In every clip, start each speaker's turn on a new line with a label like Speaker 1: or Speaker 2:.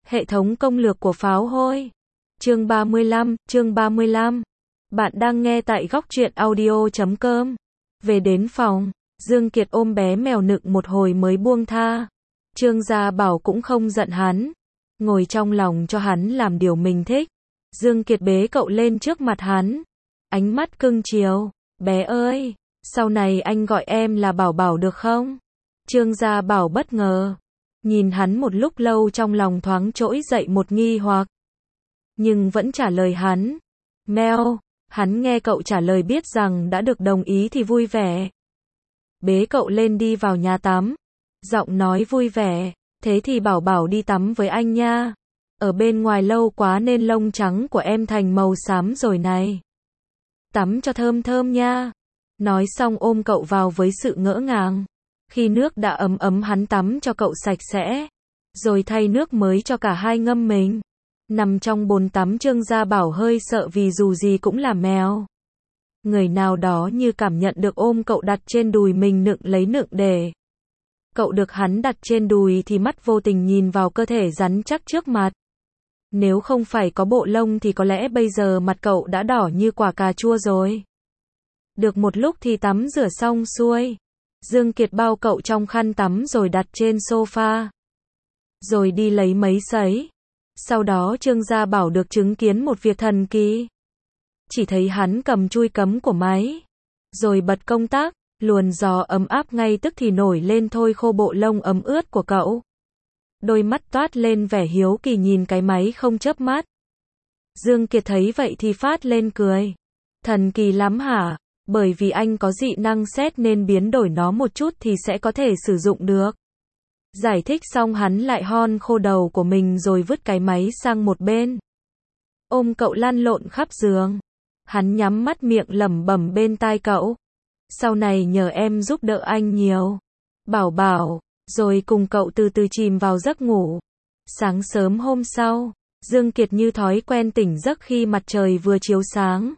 Speaker 1: Hệ thống công lược của pháo hôi. Chương 35. Bạn đang nghe tại góc truyện audio.com. Về đến phòng, Dương Kiệt ôm bé mèo nựng một hồi mới buông tha. Trương Gia Bảo cũng không giận hắn, ngồi trong lòng cho hắn làm điều mình thích. Dương Kiệt bế cậu lên trước mặt hắn, ánh mắt cưng chiều, bé ơi, sau này anh gọi em là Bảo Bảo được không? Trương Gia Bảo bất ngờ, nhìn hắn một lúc lâu trong lòng thoáng trỗi dậy một nghi hoặc. Nhưng vẫn trả lời hắn, meo, hắn nghe cậu trả lời biết rằng đã được đồng ý thì vui vẻ. Bế cậu lên đi vào nhà tắm, giọng nói vui vẻ, thế thì Bảo Bảo đi tắm với anh nha. Ở bên ngoài lâu quá nên lông trắng của em thành màu xám rồi này. Tắm cho thơm thơm nha. Nói xong ôm cậu vào với sự ngỡ ngàng. Khi nước đã ấm ấm hắn tắm cho cậu sạch sẽ, rồi thay nước mới cho cả hai ngâm mình. Nằm trong bồn tắm Trương Gia Bảo hơi sợ vì dù gì cũng là mèo. Người nào đó như cảm nhận được ôm cậu đặt trên đùi mình nựng lấy nựng để. Cậu được hắn đặt trên đùi thì mắt vô tình nhìn vào cơ thể rắn chắc trước mặt. Nếu không phải có bộ lông thì có lẽ bây giờ mặt cậu đã đỏ như quả cà chua rồi. Được một lúc thì tắm rửa xong xuôi. Dương Kiệt bao cậu trong khăn tắm rồi đặt trên sofa. Rồi đi lấy máy sấy. Sau đó Trương Gia Bảo được chứng kiến một việc thần kỳ. Chỉ thấy hắn cầm chui cắm của máy. Rồi bật công tắc, luồn gió ấm áp ngay tức thì nổi lên thôi khô bộ lông ấm ướt của cậu. Đôi mắt toát lên vẻ hiếu kỳ nhìn cái máy không chớp mắt. Dương Kiệt thấy vậy thì phát lên cười. Thần kỳ lắm hả? Bởi vì anh có dị năng sét nên biến đổi nó một chút thì sẽ có thể sử dụng được. Giải thích xong hắn lại hon khô đầu của mình rồi vứt cái máy sang một bên. Ôm cậu lăn lộn khắp giường. Hắn nhắm mắt miệng lẩm bẩm bên tai cậu. Sau này nhờ em giúp đỡ anh nhiều. Bảo Bảo. Rồi cùng cậu từ từ chìm vào giấc ngủ. Sáng sớm hôm sau, Dương Kiệt như thói quen tỉnh giấc khi mặt trời vừa chiếu sáng.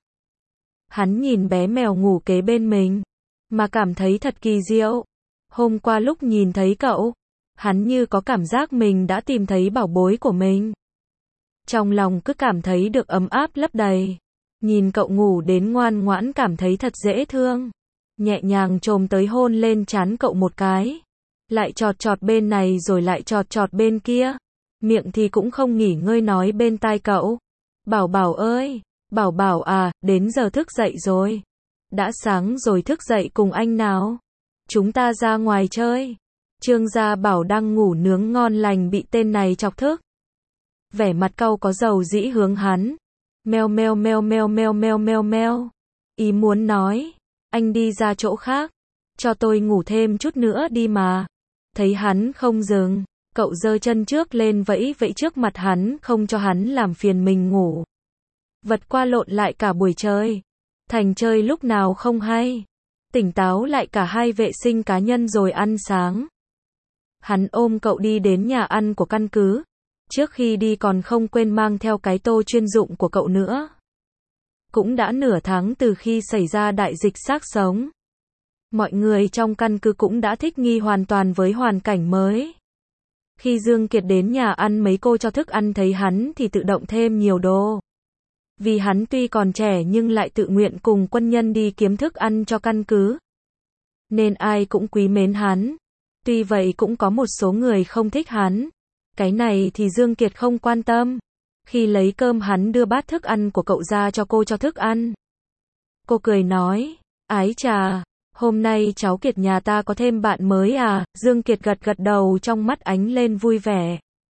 Speaker 1: Hắn nhìn bé mèo ngủ kế bên mình, mà cảm thấy thật kỳ diệu. Hôm qua lúc nhìn thấy cậu, hắn như có cảm giác mình đã tìm thấy bảo bối của mình. Trong lòng cứ cảm thấy được ấm áp lấp đầy. Nhìn cậu ngủ đến ngoan ngoãn cảm thấy thật dễ thương. Nhẹ nhàng chồm tới hôn lên trán cậu một cái. Lại chọt chọt bên này rồi lại chọt chọt bên kia. Miệng thì cũng không nghỉ ngơi nói bên tai cậu. Bảo Bảo ơi, Bảo Bảo à, đến giờ thức dậy rồi. Đã sáng rồi thức dậy cùng anh nào. Chúng ta ra ngoài chơi. Trương Gia Bảo đang ngủ nướng ngon lành bị tên này chọc thức. Vẻ mặt cau có dầu dĩ hướng hắn. Meo meo meo meo meo meo meo meo. Ý muốn nói, anh đi ra chỗ khác. Cho tôi ngủ thêm chút nữa đi mà. Thấy hắn không dừng, cậu giơ chân trước lên vẫy vẫy trước mặt hắn không cho hắn làm phiền mình ngủ. Vật qua lộn lại cả buổi chơi. Thành chơi lúc nào không hay. Tỉnh táo lại cả hai vệ sinh cá nhân rồi ăn sáng. Hắn ôm cậu đi đến nhà ăn của căn cứ. Trước khi đi còn không quên mang theo cái tô chuyên dụng của cậu nữa. Cũng đã nửa tháng từ khi xảy ra đại dịch xác sống. Mọi người trong căn cứ cũng đã thích nghi hoàn toàn với hoàn cảnh mới. Khi Dương Kiệt đến nhà ăn mấy cô cho thức ăn thấy hắn thì tự động thêm nhiều đồ. Vì hắn tuy còn trẻ nhưng lại tự nguyện cùng quân nhân đi kiếm thức ăn cho căn cứ. Nên ai cũng quý mến hắn. Tuy vậy cũng có một số người không thích hắn. Cái này thì Dương Kiệt không quan tâm. Khi lấy cơm hắn đưa bát thức ăn của cậu ra cho cô cho thức ăn. Cô cười nói, ái chà, hôm nay cháu Kiệt nhà ta có thêm bạn mới à? Dương Kiệt gật gật đầu trong mắt ánh lên vui vẻ.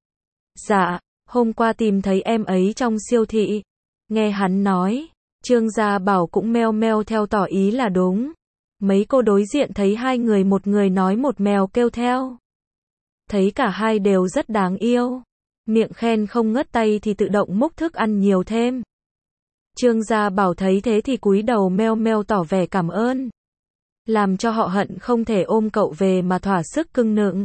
Speaker 1: Dạ, hôm qua tìm thấy em ấy trong siêu thị. Nghe hắn nói, Trương Gia Bảo cũng meo meo theo tỏ ý là đúng. Mấy cô đối diện thấy hai người một người nói một mèo kêu theo. Thấy cả hai đều rất đáng yêu. Miệng khen không ngớt tay thì tự động múc thức ăn nhiều thêm. Trương Gia Bảo thấy thế thì cúi đầu meo meo tỏ vẻ cảm ơn. Làm cho họ hận không thể ôm cậu về mà thỏa sức cưng nựng.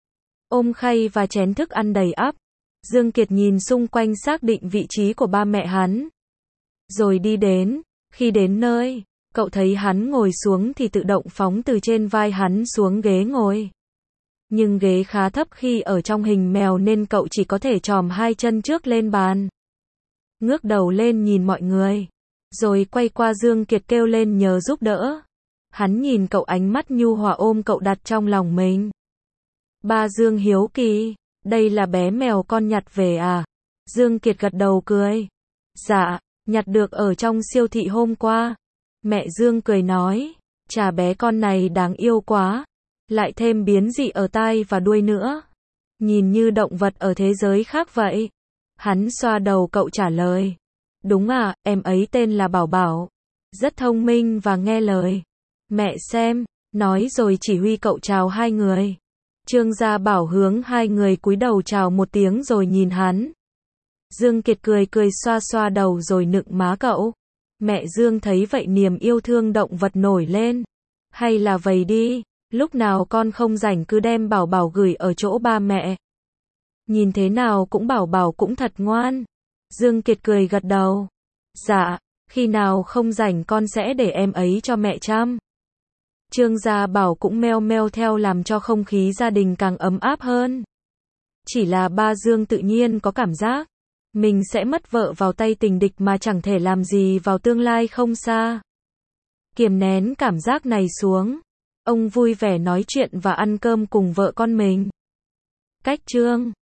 Speaker 1: Ôm khay và chén thức ăn đầy ắp. Dương Kiệt nhìn xung quanh xác định vị trí của ba mẹ hắn. Rồi đi đến. Khi đến nơi, cậu thấy hắn ngồi xuống thì tự động phóng từ trên vai hắn xuống ghế ngồi. Nhưng ghế khá thấp khi ở trong hình mèo nên cậu chỉ có thể chòm hai chân trước lên bàn. Ngước đầu lên nhìn mọi người. Rồi quay qua Dương Kiệt kêu lên nhờ giúp đỡ. Hắn nhìn cậu ánh mắt nhu hòa ôm cậu đặt trong lòng mình. Ba Dương hiếu kỳ, đây là bé mèo con nhặt về à? Dương Kiệt gật đầu cười. Dạ, nhặt được ở trong siêu thị hôm qua. Mẹ Dương cười nói, chà bé con này đáng yêu quá. Lại thêm biến dị ở tai và đuôi nữa. Nhìn như động vật ở thế giới khác vậy. Hắn xoa đầu cậu trả lời. Đúng à, em ấy tên là Bảo Bảo. Rất thông minh và nghe lời. Mẹ xem, nói rồi chỉ huy cậu chào hai người. Trương Gia Bảo hướng hai người cúi đầu chào một tiếng rồi nhìn hắn. Dương Kiệt cười cười xoa xoa đầu rồi nựng má cậu. Mẹ Dương thấy vậy niềm yêu thương động vật nổi lên. Hay là vậy đi, lúc nào con không rảnh cứ đem Bảo Bảo gửi ở chỗ ba mẹ. Nhìn thế nào cũng Bảo Bảo cũng thật ngoan. Dương Kiệt cười gật đầu. Dạ, khi nào không rảnh con sẽ để em ấy cho mẹ chăm. Trương Gia Bảo cũng meo meo theo làm cho không khí gia đình càng ấm áp hơn. Chỉ là ba Dương tự nhiên có cảm giác mình sẽ mất vợ vào tay tình địch mà chẳng thể làm gì vào tương lai không xa. Kiềm nén cảm giác này xuống, ông vui vẻ nói chuyện và ăn cơm cùng vợ con mình. Cách chương